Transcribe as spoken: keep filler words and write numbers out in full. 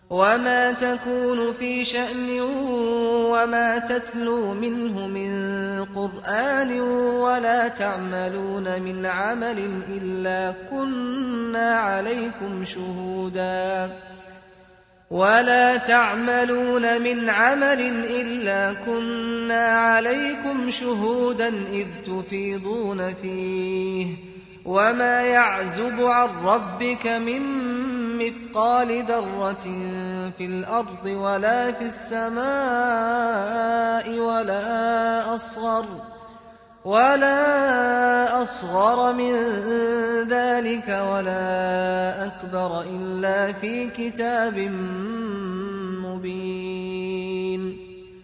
وما تكون في شأن وما تتلو منه من قرآن ولا تعملون من عمل إلا كنا عليكم شهودا ولا تعملون من عمل إلا كنا عليكم شهودا إذ تفيضون فيه وما يعزب عن ربك من مثقال ذرة في الأرض ولا في السماء ولا أصغر ولا أصغر من ذلك ولا أكبر إلا في كتاب مبين.